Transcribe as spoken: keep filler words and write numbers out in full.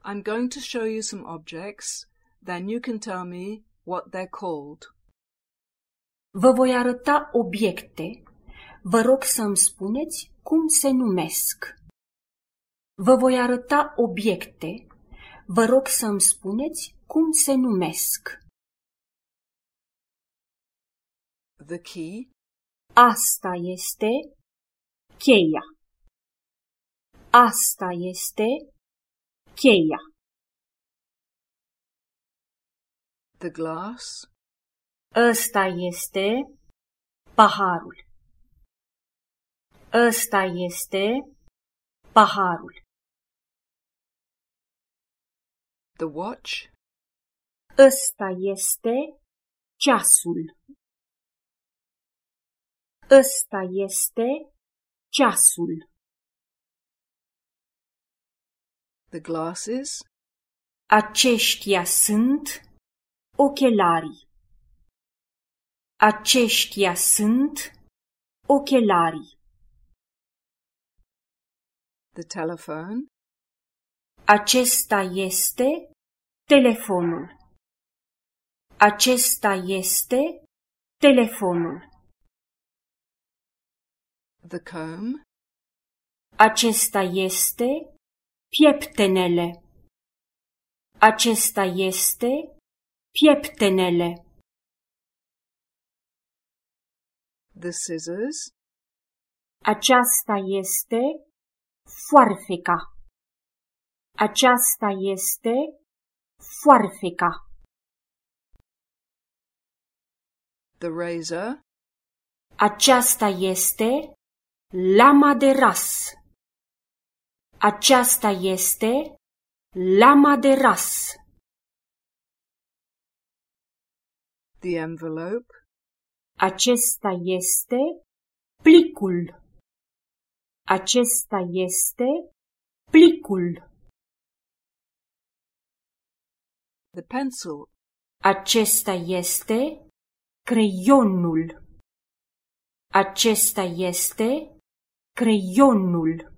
I'm going to show you some objects, then you can tell me what they're called. Vă voi arăta obiecte. Vă rog să-mi spuneți cum se numesc. Vă voi arăta obiecte. Vă rog să-mi spuneți cum se numesc. The key. Asta este cheia. Asta este cheia. The glass. Ăsta este paharul. Ăsta este paharul. The watch. Ăsta este ceasul. Ăsta este ceasul. The glasses. Aceștia sunt ochelarii. Aceștia sunt ochelarii. The telephone. Acesta este telefonul. Acesta este telefonul. The comb. Acesta este pieptenele. Acesta este pieptenele. The scissors. Aceasta este foarfeca. Aceasta este foarfeca. The razor. Aceasta este lama de ras. Aceasta este lama de ras. The envelope. Acesta este plicul. Acesta este plicul. The pencil. Acesta este creionul. Acesta este creionul.